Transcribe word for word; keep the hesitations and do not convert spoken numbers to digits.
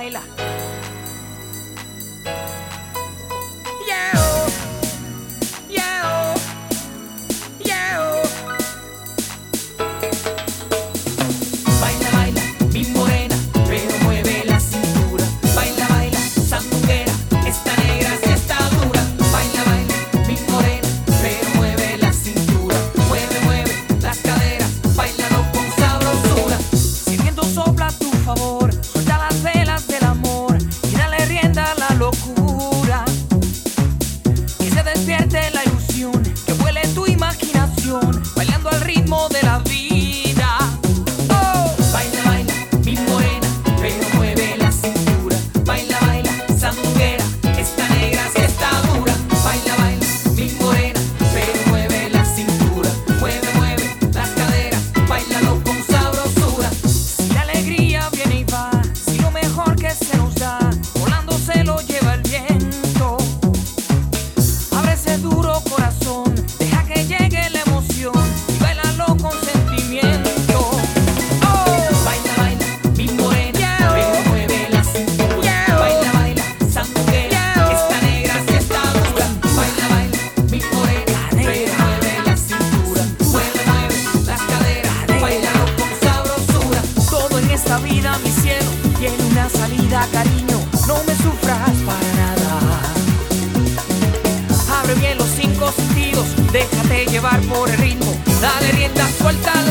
baila. Yeah, oh, yeah, oh, yeah, oh. Baila, baila, mi morena, pero mueve la cintura. Baila, baila, sandunguera, está negra, si está dura. Baila, baila, mi morena, pero mueve la cintura. Mueve, mueve las caderas, bailalo con sabrosura. Si el viento sopla a tu favor, suelta las velas del amor y dale rienda a la locura. Que se despierte la ilusión, que vuele tu imaginación, bailando al ritmo de la vida. Oh. Baila, baila, mi morena, pero mueve la cintura. Baila, baila, sandunguera, está negra, si está dura. Baila, baila, mi morena, pero mueve la cintura. Mueve, mueve las caderas, bailalo con sabrosura. Si la alegría viene y va, si lo mejor que se nos da, volando se lo lleva el viento. Abre ese duro corazón, deja que llegue la emoción y bailalo con sentimiento. Oh. Baila, baila, mi morena, yeah, pero mueve la cintura. Yeah, baila, baila, sandunguera, yeah, está negra, si está dura. Baila, baila, mi morena, pero mueve la cintura. Mueve, mueve las caderas, bailalo con sabrosura. Todo en esta vida, mi cielo, tiene una salida, cariño, no me sufras para nada. Abre bien los cinco sentidos, déjate llevar por el ritmo, dale rienda, suelta